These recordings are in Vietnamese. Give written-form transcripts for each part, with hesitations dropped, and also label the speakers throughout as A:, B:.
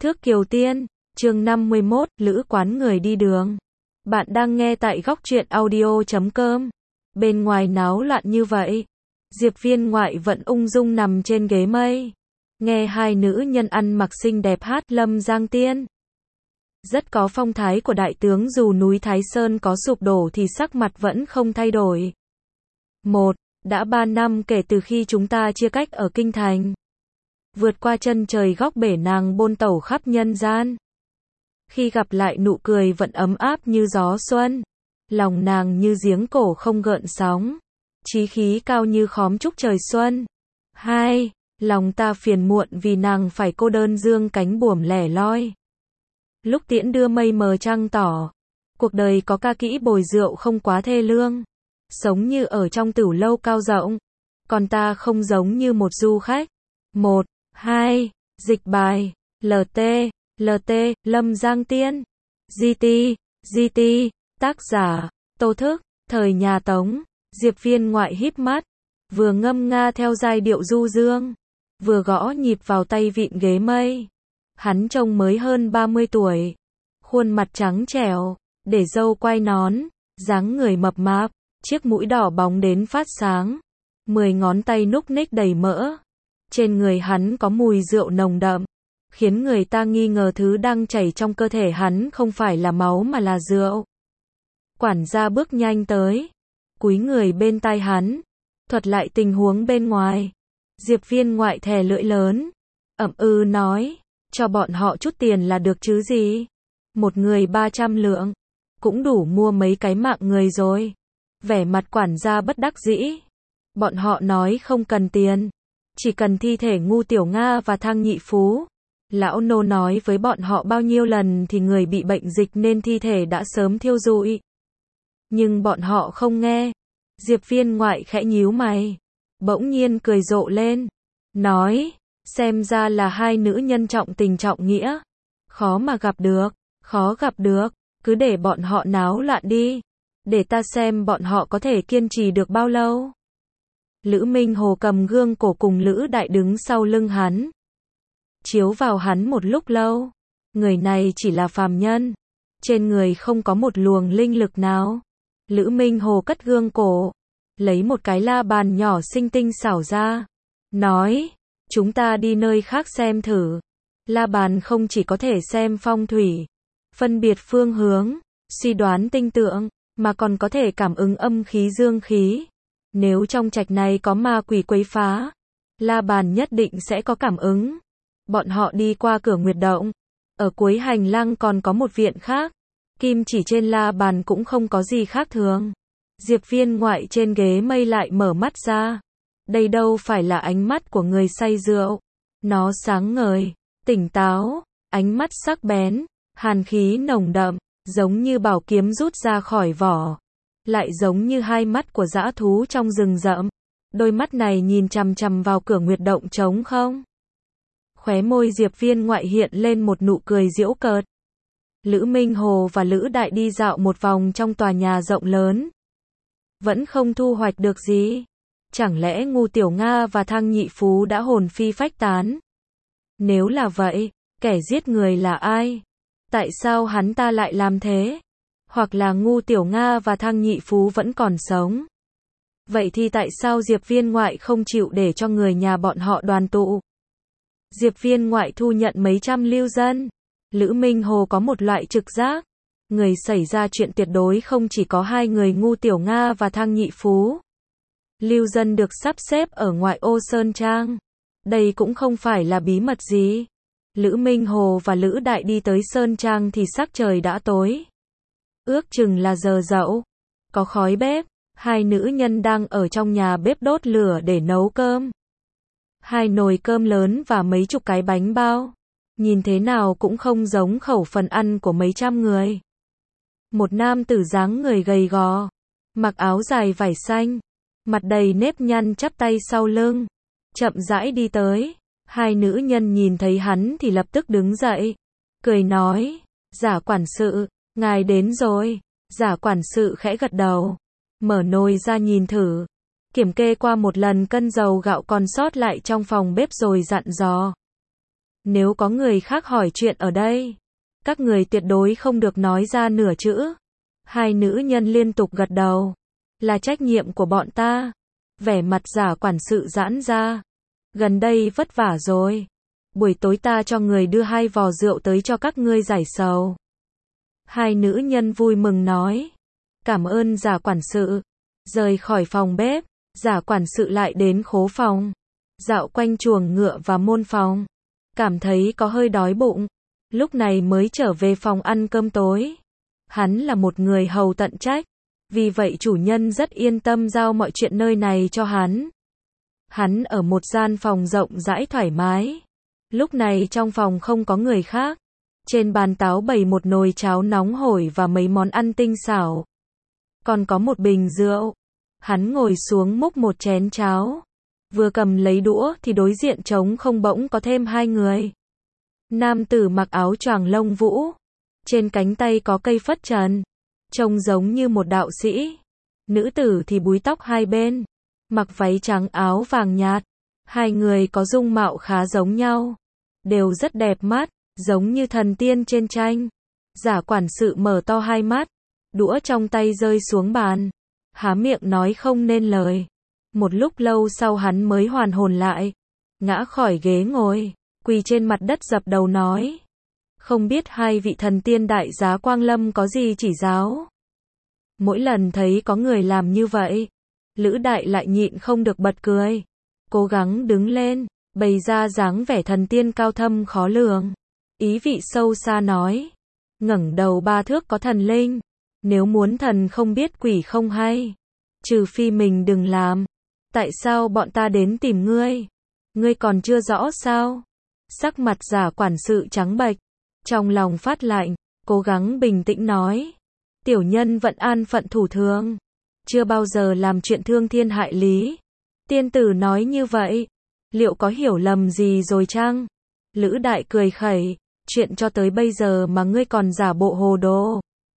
A: Thước Kiều Tiên, chương 51, Lữ quán người đi đường. Bạn đang nghe tại góc truyện audio.com. Bên ngoài náo loạn như vậy. Diệp Viên Ngoại vẫn ung dung nằm trên ghế mây. Nghe hai nữ nhân ăn mặc xinh đẹp hát Lâm Giang Tiên. Rất có phong thái của đại tướng, dù núi Thái Sơn có sụp đổ thì sắc mặt vẫn không thay đổi. Đã 3 năm kể từ khi chúng ta chia cách ở Kinh Thành. Vượt qua chân trời góc bể, nàng bôn tẩu khắp nhân gian. Khi gặp lại, nụ cười vẫn ấm áp như gió xuân. Lòng nàng như giếng cổ không gợn sóng. Chí khí cao như khóm trúc trời xuân. Lòng ta phiền muộn vì nàng phải cô đơn dương cánh buồm lẻ loi. Lúc tiễn đưa mây mờ trăng tỏ. Cuộc đời có ca kỹ bồi rượu không quá thê lương. Sống như ở trong tửu lâu cao rộng. Còn ta không giống như một du khách. Dịch bài. LT, Lâm Giang Tiên. GT, tác giả, Tô Thức, thời nhà Tống. Diệp Viên Ngoại híp mắt, vừa ngâm nga theo giai điệu du dương, vừa gõ nhịp vào tay vịn ghế mây. Hắn trông mới hơn 30 tuổi, khuôn mặt trắng trẻo, để râu quai nón, dáng người mập mạp, chiếc mũi đỏ bóng đến phát sáng, 10 ngón tay núc ních đầy mỡ. Trên người hắn có mùi rượu nồng đậm, khiến người ta nghi ngờ thứ đang chảy trong cơ thể hắn không phải là máu mà là rượu. Quản gia bước nhanh tới, cúi người bên tai hắn, thuật lại tình huống bên ngoài. Diệp Viên Ngoại thè lưỡi lớn, nói, cho bọn họ chút tiền là được chứ gì. Một người 300 lượng, cũng đủ mua mấy cái mạng người rồi. Vẻ mặt quản gia bất đắc dĩ. Bọn họ nói không cần tiền, chỉ cần thi thể Ngu Tiểu Nga và Thang Nhị Phú. Lão nô nói với bọn họ bao nhiêu lần thì người bị bệnh dịch nên thi thể đã sớm thiêu rụi. Nhưng bọn họ không nghe. Diệp Viên Ngoại khẽ nhíu mày, bỗng nhiên cười rộ lên, nói, xem ra là hai nữ nhân trọng tình trọng nghĩa. Khó gặp được, cứ để bọn họ náo loạn đi. Để ta xem bọn họ có thể kiên trì được bao lâu. Lữ Minh Hồ cầm gương cổ cùng Lữ Đại đứng sau lưng hắn. Chiếu vào hắn một lúc lâu. Người này chỉ là phàm nhân. Trên người không có một luồng linh lực nào. Lữ Minh Hồ cất gương cổ. Lấy một cái la bàn nhỏ xinh tinh xảo ra. Nói, chúng ta đi nơi khác xem thử. La bàn không chỉ có thể xem phong thủy, phân biệt phương hướng, suy đoán tinh tượng, mà còn có thể cảm ứng âm khí dương khí. Nếu trong trạch này có ma quỷ quấy phá, la bàn nhất định sẽ có cảm ứng. Bọn họ đi qua cửa Nguyệt Động. Ở cuối hành lang còn có một viện khác. Kim chỉ trên la bàn cũng không có gì khác thường. Diệp Viên Ngoại trên ghế mây lại mở mắt ra. Đây đâu phải là ánh mắt của người say rượu. Nó sáng ngời, tỉnh táo, ánh mắt sắc bén, hàn khí nồng đậm, giống như bảo kiếm rút ra khỏi vỏ. Lại giống như hai mắt của dã thú trong rừng rậm. Đôi mắt này nhìn chằm chằm vào cửa Nguyệt Động trống không. Khóe môi Diệp Viên Ngoại hiện lên một nụ cười giễu cợt. Lữ Minh Hồ và Lữ Đại đi dạo một vòng trong tòa nhà rộng lớn. Vẫn không thu hoạch được gì. Chẳng lẽ Ngu Tiểu Nga và Thang Nhị Phú đã hồn phi phách tán? Nếu là vậy, kẻ giết người là ai? Tại sao hắn ta lại làm thế? Hoặc là Ngu Tiểu Nga và Thang Nhị Phú vẫn còn sống? Vậy thì tại sao Diệp Viên Ngoại không chịu để cho người nhà bọn họ đoàn tụ? Diệp Viên Ngoại thu nhận mấy trăm lưu dân. Lữ Minh Hồ có một loại trực giác. Người xảy ra chuyện tuyệt đối không chỉ có hai người Ngu Tiểu Nga và Thang Nhị Phú. Lưu dân được sắp xếp ở ngoại ô Sơn Trang. Đây cũng không phải là bí mật gì. Lữ Minh Hồ và Lữ Đại đi tới Sơn Trang thì sắc trời đã tối. Ước chừng là giờ dậu. Có khói bếp. Hai nữ nhân đang ở trong nhà bếp đốt lửa để nấu cơm. Hai nồi cơm lớn và mấy chục cái bánh bao. Nhìn thế nào cũng không giống khẩu phần ăn của mấy trăm người. Một nam tử dáng người gầy gò, mặc áo dài vải xanh, mặt đầy nếp nhăn chắp tay sau lưng, chậm rãi đi tới. Hai nữ nhân nhìn thấy hắn thì lập tức đứng dậy, cười nói, Giả quản sự, ngài đến rồi. Giả quản sự khẽ gật đầu, mở nồi ra nhìn thử, kiểm kê qua một lần cân dầu gạo còn sót lại trong phòng bếp rồi dặn dò. Nếu có người khác hỏi chuyện ở đây, các người tuyệt đối không được nói ra nửa chữ. Hai nữ nhân liên tục gật đầu. Là trách nhiệm của bọn ta. Vẻ mặt Giả quản sự giãn ra. Gần đây vất vả rồi. Buổi tối ta cho người đưa 2 vò rượu tới cho các ngươi giải sầu. Hai nữ nhân vui mừng nói. Cảm ơn Giả quản sự. Rời khỏi phòng bếp, Giả quản sự lại đến khố phòng. Dạo quanh chuồng ngựa và môn phòng. Cảm thấy có hơi đói bụng. Lúc này mới trở về phòng ăn cơm tối. Hắn là một người hầu tận trách. Vì vậy chủ nhân rất yên tâm giao mọi chuyện nơi này cho hắn. Hắn ở một gian phòng rộng rãi thoải mái. Lúc này trong phòng không có người khác. Trên bàn táo bày một nồi cháo nóng hổi và mấy món ăn tinh xảo. Còn có một bình rượu. Hắn ngồi xuống múc một chén cháo. Vừa cầm lấy đũa thì đối diện trống không bỗng có thêm 2 người. Nam tử mặc áo choàng lông vũ. Trên cánh tay có cây phất trần. Trông giống như một đạo sĩ. Nữ tử thì búi tóc hai bên. Mặc váy trắng áo vàng nhạt. Hai người có dung mạo khá giống nhau. Đều rất đẹp mắt, giống như thần tiên trên tranh. Giả quản sự mở to hai mắt. Đũa trong tay rơi xuống bàn. Há miệng nói không nên lời. Một lúc lâu sau hắn mới hoàn hồn lại. Ngã khỏi ghế ngồi. Quỳ trên mặt đất dập đầu nói. Không biết hai vị thần tiên đại giá Quang Lâm có gì chỉ giáo. Mỗi lần thấy có người làm như vậy, Lữ Đại lại nhịn không được bật cười. Cố gắng đứng lên, bày ra dáng vẻ thần tiên cao thâm khó lường. Ý vị sâu xa nói. Ngẩng đầu 3 thước có thần linh. Nếu muốn thần không biết quỷ không hay. Trừ phi mình đừng làm. Tại sao bọn ta đến tìm ngươi? Ngươi còn chưa rõ sao? Sắc mặt Giả quản sự trắng bệch. Trong lòng phát lạnh, cố gắng bình tĩnh nói. Tiểu nhân vẫn an phận thủ thường. Chưa bao giờ làm chuyện thương thiên hại lý. Tiên tử nói như vậy. Liệu có hiểu lầm gì rồi chăng? Lữ Đại cười khẩy. Chuyện cho tới bây giờ mà ngươi còn giả bộ hồ đồ.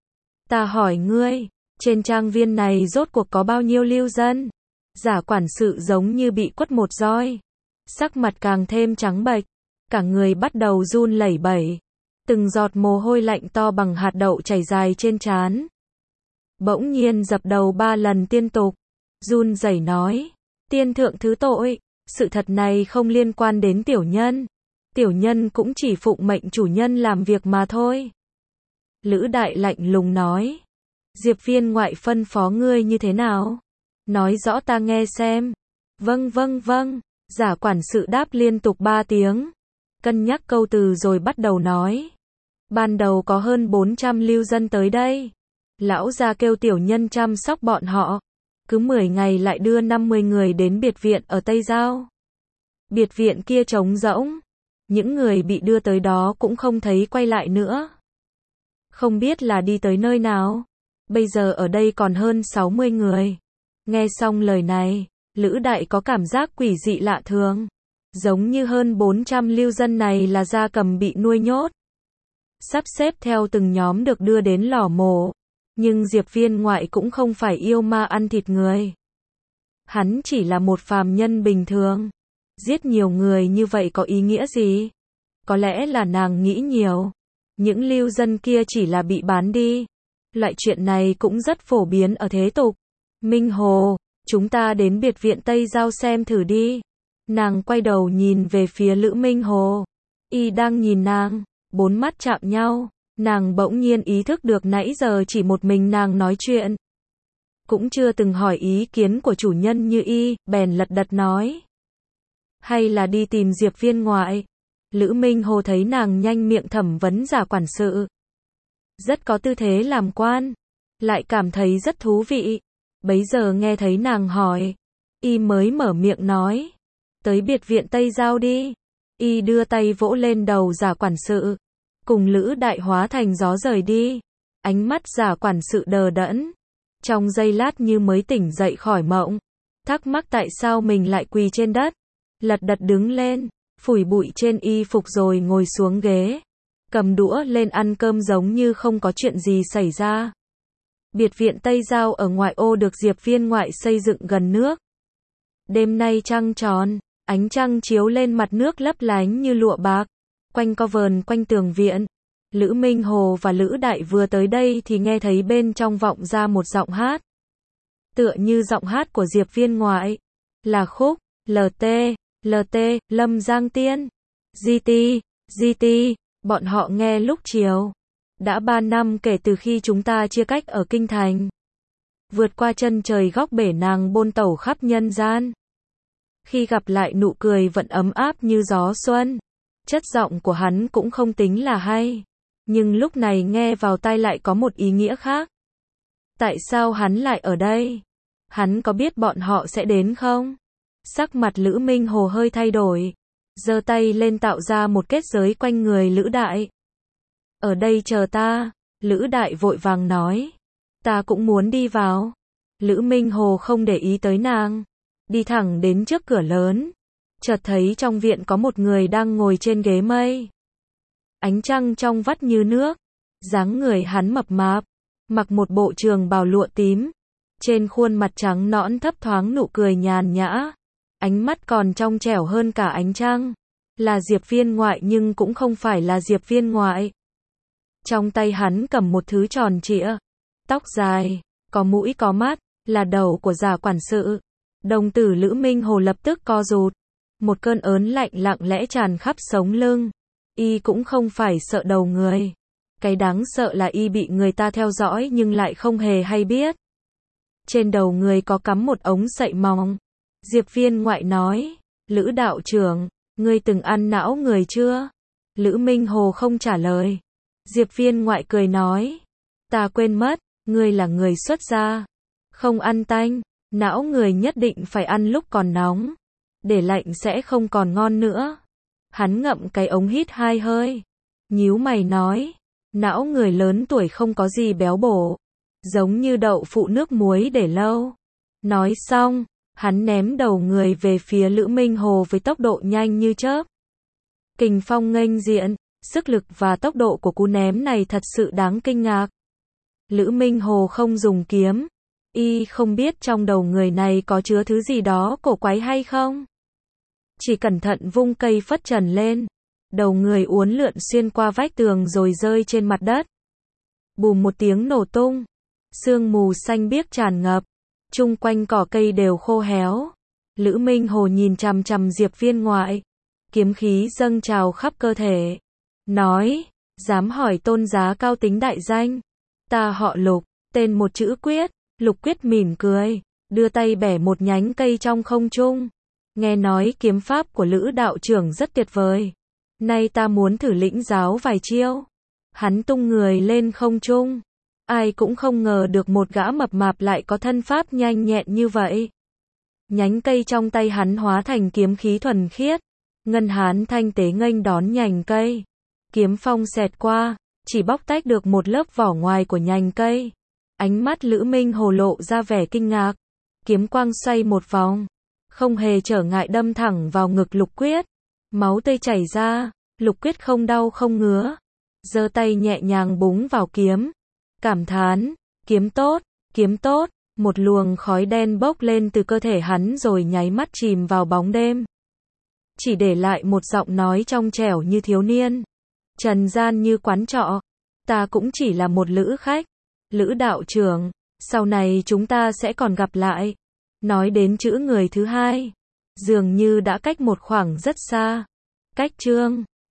A: Ta hỏi ngươi, trên trang viên này rốt cuộc có bao nhiêu lưu dân? Giả quản sự giống như bị quất một roi. Sắc mặt càng thêm trắng bệch. Cả người bắt đầu run lẩy bẩy. Từng giọt mồ hôi lạnh to bằng hạt đậu chảy dài trên trán. Bỗng nhiên dập đầu 3 lần liên tục. Run rẩy nói. Tiên thượng thứ tội. Sự thật này không liên quan đến tiểu nhân. Tiểu nhân cũng chỉ phụng mệnh chủ nhân làm việc mà thôi. Lữ Đại lạnh lùng nói. Diệp viên ngoại phân phó ngươi như thế nào? Nói rõ ta nghe xem. Vâng vâng vâng. Giả quản sự đáp liên tục 3 tiếng. Cân nhắc câu từ rồi bắt đầu nói. Ban đầu có hơn 400 lưu dân tới đây. Lão gia kêu tiểu nhân chăm sóc bọn họ. Cứ 10 ngày lại đưa 50 người đến biệt viện ở Tây Giao. Biệt viện kia trống rỗng. Những người bị đưa tới đó cũng không thấy quay lại nữa. Không biết là đi tới nơi nào. Bây giờ ở đây còn hơn 60 người. Nghe xong lời này, Lữ Đại có cảm giác quỷ dị lạ thường. Giống như hơn 400 lưu dân này là gia cầm bị nuôi nhốt. Sắp xếp theo từng nhóm được đưa đến lò mổ. Nhưng Diệp viên ngoại cũng không phải yêu ma ăn thịt người. Hắn chỉ là một phàm nhân bình thường. Giết nhiều người như vậy có ý nghĩa gì? Có lẽ là nàng nghĩ nhiều. Những lưu dân kia chỉ là bị bán đi. Loại chuyện này cũng rất phổ biến ở thế tục. Minh Hồ, chúng ta đến biệt viện Tây Giao xem thử đi. Nàng quay đầu nhìn về phía Lữ Minh Hồ. Y đang nhìn nàng, 4 mắt chạm nhau. Nàng bỗng nhiên ý thức được nãy giờ chỉ một mình nàng nói chuyện. Cũng chưa từng hỏi ý kiến của chủ nhân như y, bèn lật đật nói. Hay là đi tìm Diệp viên ngoại? Lữ Minh Hồ thấy nàng nhanh miệng thẩm vấn Giả quản sự. Rất có tư thế làm quan. Lại cảm thấy rất thú vị. Bấy giờ nghe thấy nàng hỏi. Y mới mở miệng nói. Tới biệt viện Tây Giao đi. Y đưa tay vỗ lên đầu Giả quản sự. Cùng Lữ Đại hóa thành gió rời đi. Ánh mắt Giả quản sự đờ đẫn. Trong giây lát như mới tỉnh dậy khỏi mộng. Thắc mắc tại sao mình lại quỳ trên đất. Lật đật đứng lên. Phủi bụi trên y phục rồi ngồi xuống ghế. Cầm đũa lên ăn cơm giống như không có chuyện gì xảy ra. Biệt viện Tây Giao ở ngoại ô được Diệp viên ngoại xây dựng gần nước. Đêm nay trăng tròn. Ánh trăng chiếu lên mặt nước lấp lánh như lụa bạc. quanh co vờn quanh tường viện. Lữ Minh Hồ và Lữ Đại vừa tới đây thì nghe thấy bên trong vọng ra một giọng hát. Tựa như giọng hát của Diệp Viên ngoại. Là khúc, LT, Lâm Giang Tiên. GT, bọn họ nghe lúc chiều. Đã 3 năm kể từ khi chúng ta chia cách ở Kinh Thành. Vượt qua chân trời góc bể nàng bôn tẩu khắp nhân gian. Khi gặp lại nụ cười vẫn ấm áp như gió xuân. Chất giọng của hắn cũng không tính là hay. Nhưng lúc này nghe vào tai lại có một ý nghĩa khác. Tại sao hắn lại ở đây? Hắn có biết bọn họ sẽ đến không? Sắc mặt Lữ Minh Hồ hơi thay đổi. Giơ tay lên tạo ra một kết giới quanh người Lữ Đại. Ở đây chờ ta. Lữ Đại vội vàng nói. Ta cũng muốn đi vào. Lữ Minh Hồ không để ý tới nàng. Đi thẳng đến trước cửa lớn. Chợt thấy trong viện có một người đang ngồi trên ghế mây. Ánh trăng trong vắt như nước. Dáng người hắn mập mạp. Mặc một bộ trường bào lụa tím. Trên khuôn mặt trắng nõn thấp thoáng nụ cười nhàn nhã. Ánh mắt còn trong trẻo hơn cả ánh trăng. Là Diệp Viên ngoại nhưng cũng không phải là Diệp Viên ngoại. Trong tay hắn cầm một thứ tròn trịa. Tóc dài, có mũi có mắt, là đầu của Già quản sự. Đồng tử Lữ Minh Hồ lập tức co rụt. Một cơn ớn lạnh lặng lẽ tràn khắp sống lưng. Y cũng không phải sợ đầu người. Cái đáng sợ là y bị người ta theo dõi nhưng lại không hề hay biết. Trên đầu người có cắm một ống sậy mỏng. Diệp Viên ngoại nói, Lữ đạo trưởng, ngươi từng ăn não người chưa? Lữ Minh Hồ không trả lời. Diệp Viên ngoại cười nói, ta quên mất, ngươi là người xuất gia. Không ăn tanh, não người nhất định phải ăn lúc còn nóng. Để lạnh sẽ không còn ngon nữa. Hắn ngậm cái ống hít 2 hơi. Nhíu mày nói, não người lớn tuổi không có gì béo bổ. Giống như đậu phụ nước muối để lâu. Nói xong, hắn ném đầu người về phía Lữ Minh Hồ với tốc độ nhanh như chớp. Kình phong nghênh diện, sức lực và tốc độ của cú ném này thật sự đáng kinh ngạc. Lữ Minh Hồ không dùng kiếm. Y không biết trong đầu người này có chứa thứ gì đó cổ quái hay không. Chỉ cẩn thận vung cây phất trần lên. Đầu người uốn lượn xuyên qua vách tường rồi rơi trên mặt đất. Bùm một tiếng nổ tung. Sương mù xanh biếc tràn ngập. Chung quanh cỏ cây đều khô héo. Lữ Minh Hồ nhìn chằm chằm Diệp Viên ngoại. Kiếm khí dâng trào khắp cơ thể. Nói, dám hỏi tôn giá cao tính đại danh. Ta họ Lục, tên một chữ Quyết. Lục Quyết mỉm cười, đưa tay bẻ một nhánh cây trong không trung. Nghe nói kiếm pháp của Lữ đạo trưởng rất tuyệt vời. Nay ta muốn thử lĩnh giáo vài chiêu. Hắn tung người lên không trung. Ai cũng không ngờ được một gã mập mạp lại có thân pháp nhanh nhẹn như vậy. Nhánh cây trong tay hắn hóa thành kiếm khí thuần khiết. Ngân hán thanh tế nghênh đón nhành cây. Kiếm phong xẹt qua, chỉ bóc tách được một lớp vỏ ngoài của nhành cây. Ánh mắt Lữ Minh Hồ lộ ra vẻ kinh ngạc. Kiếm quang xoay một vòng, không hề trở ngại đâm thẳng vào ngực Lục Quyết. Máu tươi chảy ra, Lục Quyết không đau không ngứa. Giơ tay nhẹ nhàng búng vào kiếm. Cảm thán, kiếm tốt, một luồng khói đen bốc lên từ cơ thể hắn rồi nháy mắt chìm vào bóng đêm. Chỉ để lại một giọng nói trong trẻo như thiếu niên. Trần gian như quán trọ. Ta cũng chỉ là một lữ khách. Lữ đạo trưởng, sau này chúng ta sẽ còn gặp lại. Nói đến chữ người thứ hai. Dường như đã cách một khoảng rất xa. Cách chương